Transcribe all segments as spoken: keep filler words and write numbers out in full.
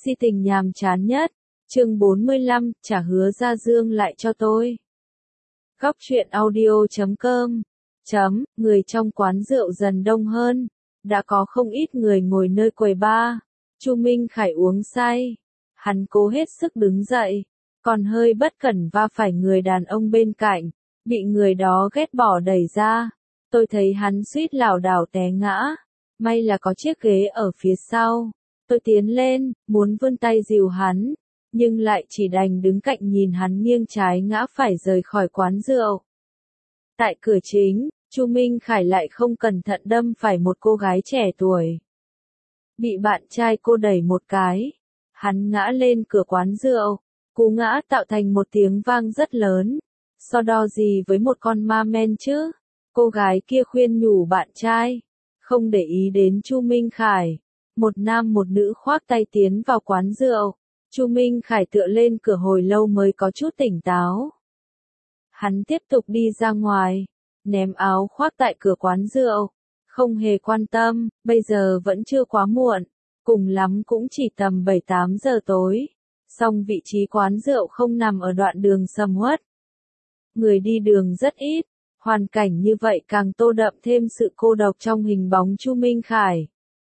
Si tình nhàm chán nhất. Chương bốn mươi lăm, trả hứa Gia Dương lại cho tôi. Góc truyện audio chấm com. Chấm, người trong quán rượu dần đông hơn. Đã có không ít người ngồi nơi quầy bar. Chu Minh Khải uống say. Hắn cố hết sức đứng dậy. Còn hơi bất cẩn va phải người đàn ông bên cạnh. Bị người đó ghét bỏ đẩy ra. Tôi thấy hắn suýt lảo đảo té ngã. May là có chiếc ghế ở phía sau. Tôi tiến lên, muốn vươn tay dìu hắn. Nhưng lại chỉ đành đứng cạnh nhìn hắn nghiêng trái ngã phải rời khỏi quán rượu. Tại cửa chính, Chu Minh Khải lại không cẩn thận đâm phải một cô gái trẻ tuổi. Bị bạn trai cô đẩy một cái. Hắn ngã lên cửa quán rượu. Cú ngã tạo thành một tiếng vang rất lớn. So đo gì với một con ma men chứ? Cô gái kia khuyên nhủ bạn trai. Không để ý đến Chu Minh Khải. Một nam một nữ khoác tay tiến vào quán rượu. Chu Minh Khải tựa lên cửa hồi lâu mới có chút tỉnh táo. Hắn tiếp tục đi ra ngoài, ném áo khoác tại cửa quán rượu, không hề quan tâm, bây giờ vẫn chưa quá muộn, cùng lắm cũng chỉ tầm bảy tám giờ tối. Song vị trí quán rượu không nằm ở đoạn đường sầm uất. Người đi đường rất ít, hoàn cảnh như vậy càng tô đậm thêm sự cô độc trong hình bóng Chu Minh Khải.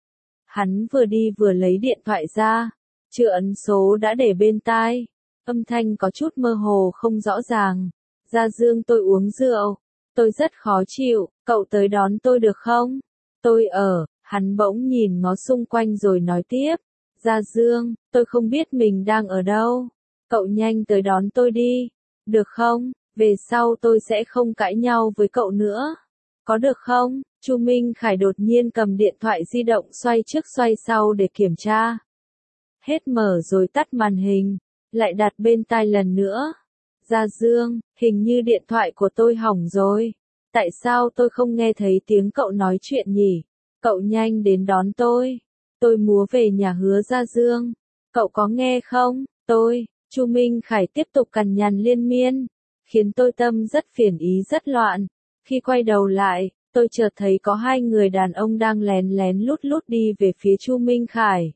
Hắn vừa đi vừa lấy điện thoại ra. Chưa ấn số đã để bên tai. Âm thanh có chút mơ hồ không rõ ràng. Gia Dương tôi uống rượu. Tôi rất khó chịu, cậu tới đón tôi được không? Tôi ở, hắn bỗng nhìn ngó xung quanh rồi nói tiếp. Gia Dương, tôi không biết mình đang ở đâu. Cậu nhanh tới đón tôi đi. Được không? Về sau tôi sẽ không cãi nhau với cậu nữa. Có được không? Chu Minh Khải đột nhiên cầm điện thoại di động xoay trước xoay sau để kiểm tra. Hết mở rồi tắt màn hình, lại đặt bên tai lần nữa. Gia Dương, hình như điện thoại của tôi hỏng rồi. Tại sao tôi không nghe thấy tiếng cậu nói chuyện nhỉ? Cậu nhanh đến đón tôi. Tôi múa về nhà hứa Gia Dương. Cậu có nghe không? Tôi, Chu Minh Khải tiếp tục cằn nhằn liên miên, khiến tôi tâm rất phiền ý rất loạn. Khi quay đầu lại, tôi chợt thấy có hai người đàn ông đang lén lén lút lút đi về phía Chu Minh Khải.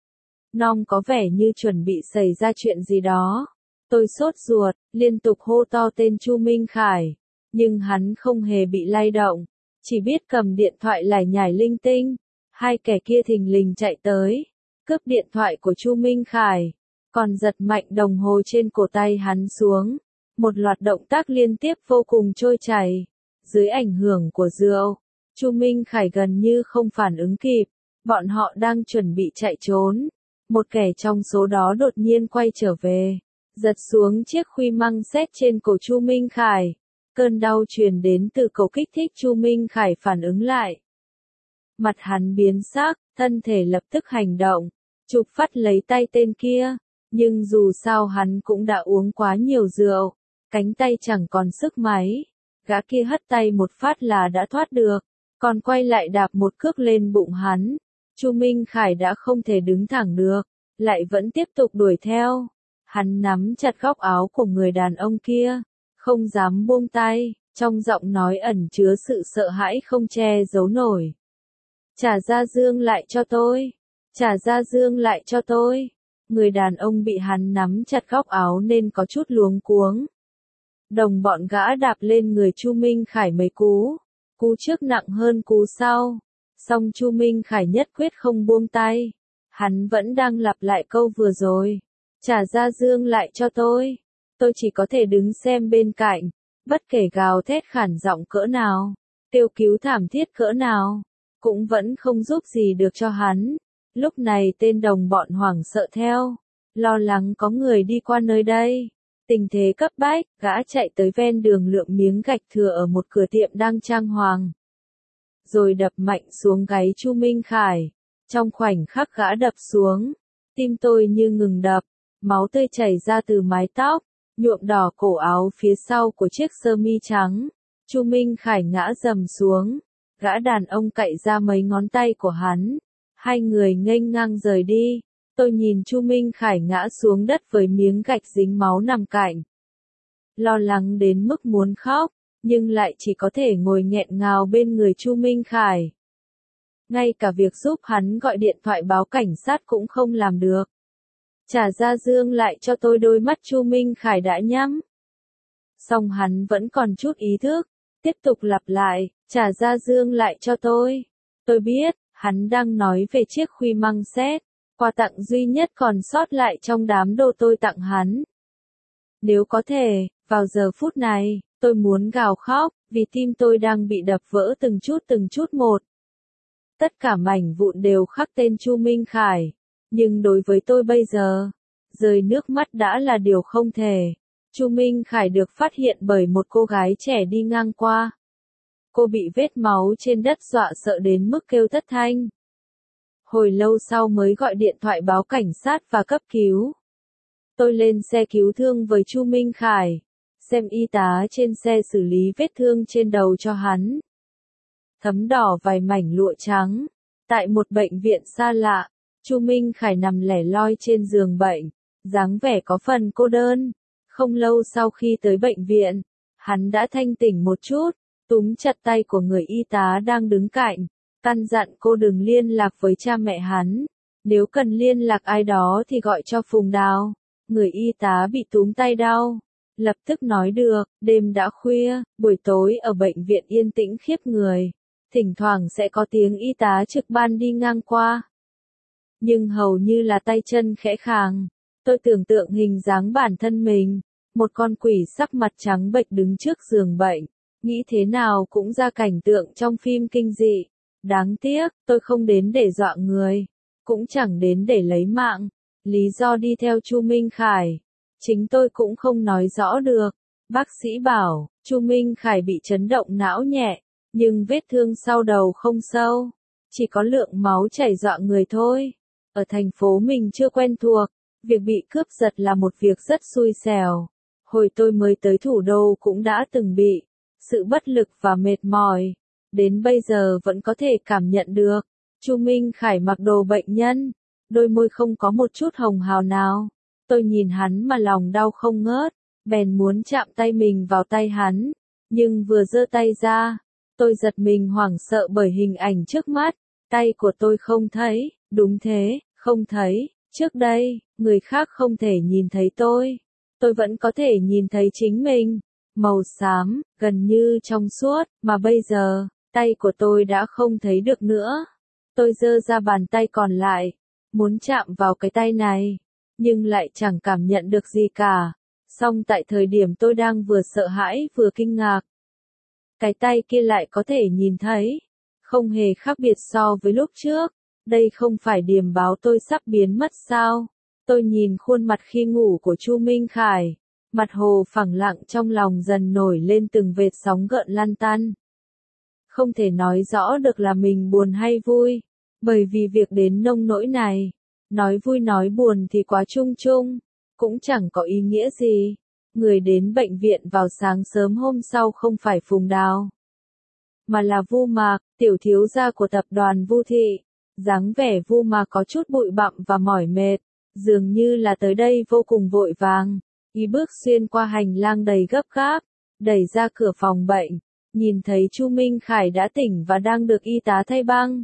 Nong có vẻ như chuẩn bị xảy ra chuyện gì đó. Tôi sốt ruột, liên tục hô to tên Chu Minh Khải. Nhưng hắn không hề bị lay động. Chỉ biết cầm điện thoại lải nhải linh tinh. Hai kẻ kia thình lình chạy tới. Cướp điện thoại của Chu Minh Khải. Còn giật mạnh đồng hồ trên cổ tay hắn xuống. Một loạt động tác liên tiếp vô cùng trôi chảy. Dưới ảnh hưởng của rượu, Chu Minh Khải gần như không phản ứng kịp. Bọn họ đang chuẩn bị chạy trốn. Một kẻ trong số đó đột nhiên quay trở về, giật xuống chiếc khuy măng sét trên cổ Chu Minh Khải. Cơn đau truyền đến từ cổ kích thích Chu Minh Khải phản ứng lại. Mặt hắn biến sắc, thân thể lập tức hành động, chụp phát lấy tay tên kia. Nhưng dù sao hắn cũng đã uống quá nhiều rượu, cánh tay chẳng còn sức máy. Gã kia hất tay một phát là đã thoát được, còn quay lại đạp một cước lên bụng hắn. Chu Minh Khải đã không thể đứng thẳng được, lại vẫn tiếp tục đuổi theo. Hắn nắm chặt góc áo của người đàn ông kia, không dám buông tay, trong giọng nói ẩn chứa sự sợ hãi không che giấu nổi. Trả Gia Dương lại cho tôi, trả Gia Dương lại cho tôi. Người đàn ông bị hắn nắm chặt góc áo nên có chút luống cuống. Đồng bọn gã đạp lên người Chu Minh Khải mấy cú, cú trước nặng hơn cú sau. Song Chu Minh Khải nhất quyết không buông tay. Hắn vẫn đang lặp lại câu vừa rồi. Trả Gia Dương lại cho tôi. Tôi chỉ có thể đứng xem bên cạnh. Bất kể gào thét khản giọng cỡ nào, kêu cứu thảm thiết cỡ nào, cũng vẫn không giúp gì được cho hắn. Lúc này tên đồng bọn hoảng sợ theo, lo lắng có người đi qua nơi đây. Tình thế cấp bách, gã chạy tới ven đường lượm miếng gạch thừa ở một cửa tiệm đang trang hoàng. Rồi đập mạnh xuống gáy Chu Minh Khải. Trong khoảnh khắc gã đập xuống, tim tôi như ngừng đập, máu tươi chảy ra từ mái tóc, nhuộm đỏ cổ áo phía sau của chiếc sơ mi trắng. Chu Minh Khải ngã rầm xuống, gã đàn ông cạy ra mấy ngón tay của hắn. Hai người nghênh ngang rời đi. Tôi nhìn Chu Minh Khải ngã xuống đất với miếng gạch dính máu nằm cạnh. Lo lắng đến mức muốn khóc, nhưng lại chỉ có thể ngồi nghẹn ngào bên người Chu Minh Khải. Ngay cả việc giúp hắn gọi điện thoại báo cảnh sát cũng không làm được. trả ra dương lại cho tôi. Đôi mắt Chu Minh Khải đã nhắm. Song hắn vẫn còn chút ý thức, tiếp tục lặp lại, trả ra dương lại cho tôi. Tôi biết, hắn đang nói về chiếc khuy măng xét, quà tặng duy nhất còn sót lại trong đám đồ tôi tặng hắn. Nếu có thể, vào giờ phút này, tôi muốn gào khóc, vì tim tôi đang bị đập vỡ từng chút từng chút một. Tất cả mảnh vụn đều khắc tên Chu Minh Khải, nhưng đối với tôi bây giờ, rơi nước mắt đã là điều không thể. Chu Minh Khải được phát hiện bởi một cô gái trẻ đi ngang qua. Cô bị vết máu trên đất dọa sợ đến mức kêu thất thanh. Hồi lâu sau mới gọi điện thoại báo cảnh sát và cấp cứu. Tôi lên xe cứu thương với Chu Minh Khải, xem y tá trên xe xử lý vết thương trên đầu cho hắn. Thấm đỏ vài mảnh lụa trắng. Tại một bệnh viện xa lạ, Chu Minh Khải nằm lẻ loi trên giường bệnh, dáng vẻ có phần cô đơn. Không lâu sau khi tới bệnh viện, hắn đã thanh tỉnh một chút, túm chặt tay của người y tá đang đứng cạnh, căn dặn cô đừng liên lạc với cha mẹ hắn. Nếu cần liên lạc ai đó thì gọi cho Phùng Đào. Người y tá bị túm tay đau, lập tức nói được. Đêm đã khuya, buổi tối ở bệnh viện yên tĩnh khiếp người. Thỉnh thoảng sẽ có tiếng y tá trực ban đi ngang qua. Nhưng hầu như là tay chân khẽ khàng. Tôi tưởng tượng hình dáng bản thân mình, một con quỷ sắc mặt trắng bệch đứng trước giường bệnh, nghĩ thế nào cũng ra cảnh tượng trong phim kinh dị. Đáng tiếc, tôi không đến để dọa người, cũng chẳng đến để lấy mạng. Lý do đi theo Chu Minh Khải, chính tôi cũng không nói rõ được. Bác sĩ bảo, Chu Minh Khải bị chấn động não nhẹ, nhưng vết thương sau đầu không sâu, chỉ có lượng máu chảy dọa người thôi. Ở thành phố mình chưa quen thuộc, việc bị cướp giật là một việc rất xui xẻo. Hồi tôi mới tới thủ đô cũng đã từng bị, sự bất lực và mệt mỏi, đến bây giờ vẫn có thể cảm nhận được. Chu Minh Khải mặc đồ bệnh nhân, đôi môi không có một chút hồng hào nào. Tôi nhìn hắn mà lòng đau không ngớt, bèn muốn chạm tay mình vào tay hắn, nhưng vừa giơ tay ra, tôi giật mình hoảng sợ bởi hình ảnh trước mắt. Tay của tôi không thấy, đúng thế, không thấy. Trước đây, người khác không thể nhìn thấy tôi, tôi vẫn có thể nhìn thấy chính mình, màu xám, gần như trong suốt, mà bây giờ, tay của tôi đã không thấy được nữa. Tôi giơ ra bàn tay còn lại, muốn chạm vào cái tay này, nhưng lại chẳng cảm nhận được gì cả. Song tại thời điểm tôi đang vừa sợ hãi vừa kinh ngạc, cái tay kia lại có thể nhìn thấy, không hề khác biệt so với lúc trước. Đây không phải điềm báo tôi sắp biến mất sao? Tôi nhìn khuôn mặt khi ngủ của Chu Minh Khải, mặt hồ phẳng lặng trong lòng dần nổi lên từng vệt sóng gợn lăn tăn. Không thể nói rõ được là mình buồn hay vui, bởi vì việc đến nông nỗi này, nói vui nói buồn thì quá chung chung, cũng chẳng có ý nghĩa gì. Người đến bệnh viện vào sáng sớm hôm sau không phải Phùng Đào, mà là Vu Mạc, tiểu thiếu gia của tập đoàn Vu Thị. Dáng vẻ Vu Mạc có chút bụi bặm và mỏi mệt, dường như là tới đây vô cùng vội vàng. Y bước xuyên qua hành lang đầy gấp gáp, đẩy ra cửa phòng bệnh, nhìn thấy Chu Minh Khải đã tỉnh và đang được y tá thay băng.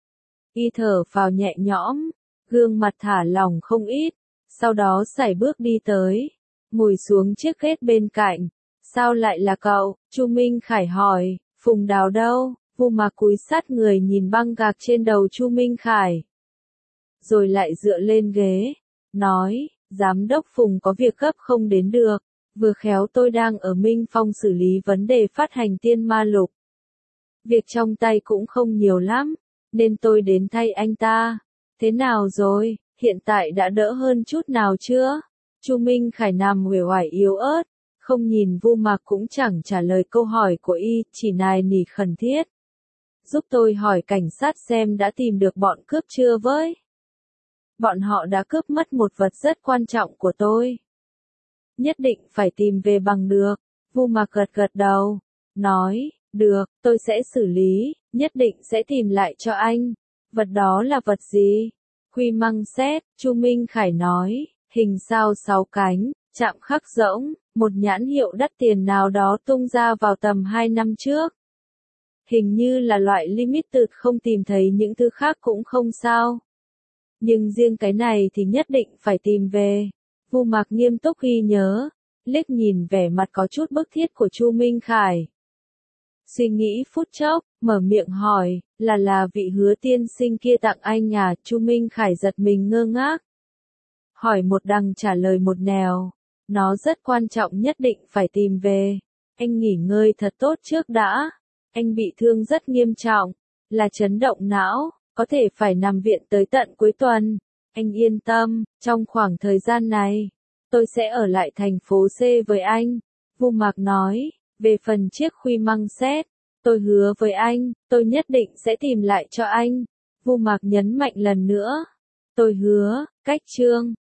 Y thở phào nhẹ nhõm, gương mặt thả lỏng không ít, sau đó sải bước đi tới, ngồi xuống chiếc ghế bên cạnh. Sao lại là cậu? Chu Minh Khải hỏi. Phùng Đào đâu? Vu Mạc cúi sát người nhìn băng gạc trên đầu Chu Minh Khải, rồi lại dựa lên ghế, nói, giám đốc Phùng có việc gấp không đến được, vừa khéo tôi đang ở Minh Phong xử lý vấn đề phát hành tiên ma lục. Việc trong tay cũng không nhiều lắm, nên tôi đến thay anh ta. Thế nào rồi, hiện tại đã đỡ hơn chút nào chưa? Chu Minh Khải nằm uể oải yếu ớt, không nhìn Vu Mạc cũng chẳng trả lời câu hỏi của y, chỉ nài nỉ khẩn thiết. Giúp tôi hỏi cảnh sát xem đã tìm được bọn cướp chưa với. Bọn họ đã cướp mất một vật rất quan trọng của tôi. Nhất định phải tìm về bằng được. Vu Mạc gật gật đầu, nói, được, tôi sẽ xử lý, nhất định sẽ tìm lại cho anh. Vật đó là vật gì? Khuy măng xét, Chu Minh Khải nói, hình sao sáu cánh, chạm khắc rỗng, một nhãn hiệu đắt tiền nào đó tung ra vào tầm hai năm trước. Hình như là loại limited, không tìm thấy những thứ khác cũng không sao. Nhưng riêng cái này thì nhất định phải tìm về. Vu Mạc nghiêm túc ghi nhớ, liếc nhìn vẻ mặt có chút bức thiết của Chu Minh Khải. Suy nghĩ phút chốc, mở miệng hỏi, là là vị Hứa tiên sinh kia tặng anh à? Chu Minh Khải giật mình ngơ ngác. Hỏi một đằng trả lời một nẻo, nó rất quan trọng nhất định phải tìm về. Anh nghỉ ngơi thật tốt trước đã. Anh bị thương rất nghiêm trọng, là chấn động não, có thể phải nằm viện tới tận cuối tuần. Anh yên tâm, trong khoảng thời gian này, tôi sẽ ở lại thành phố C với anh. Vu Mạc nói, về phần chiếc khuy măng sét, tôi hứa với anh, tôi nhất định sẽ tìm lại cho anh. Vu Mạc nhấn mạnh lần nữa, tôi hứa, cách chương.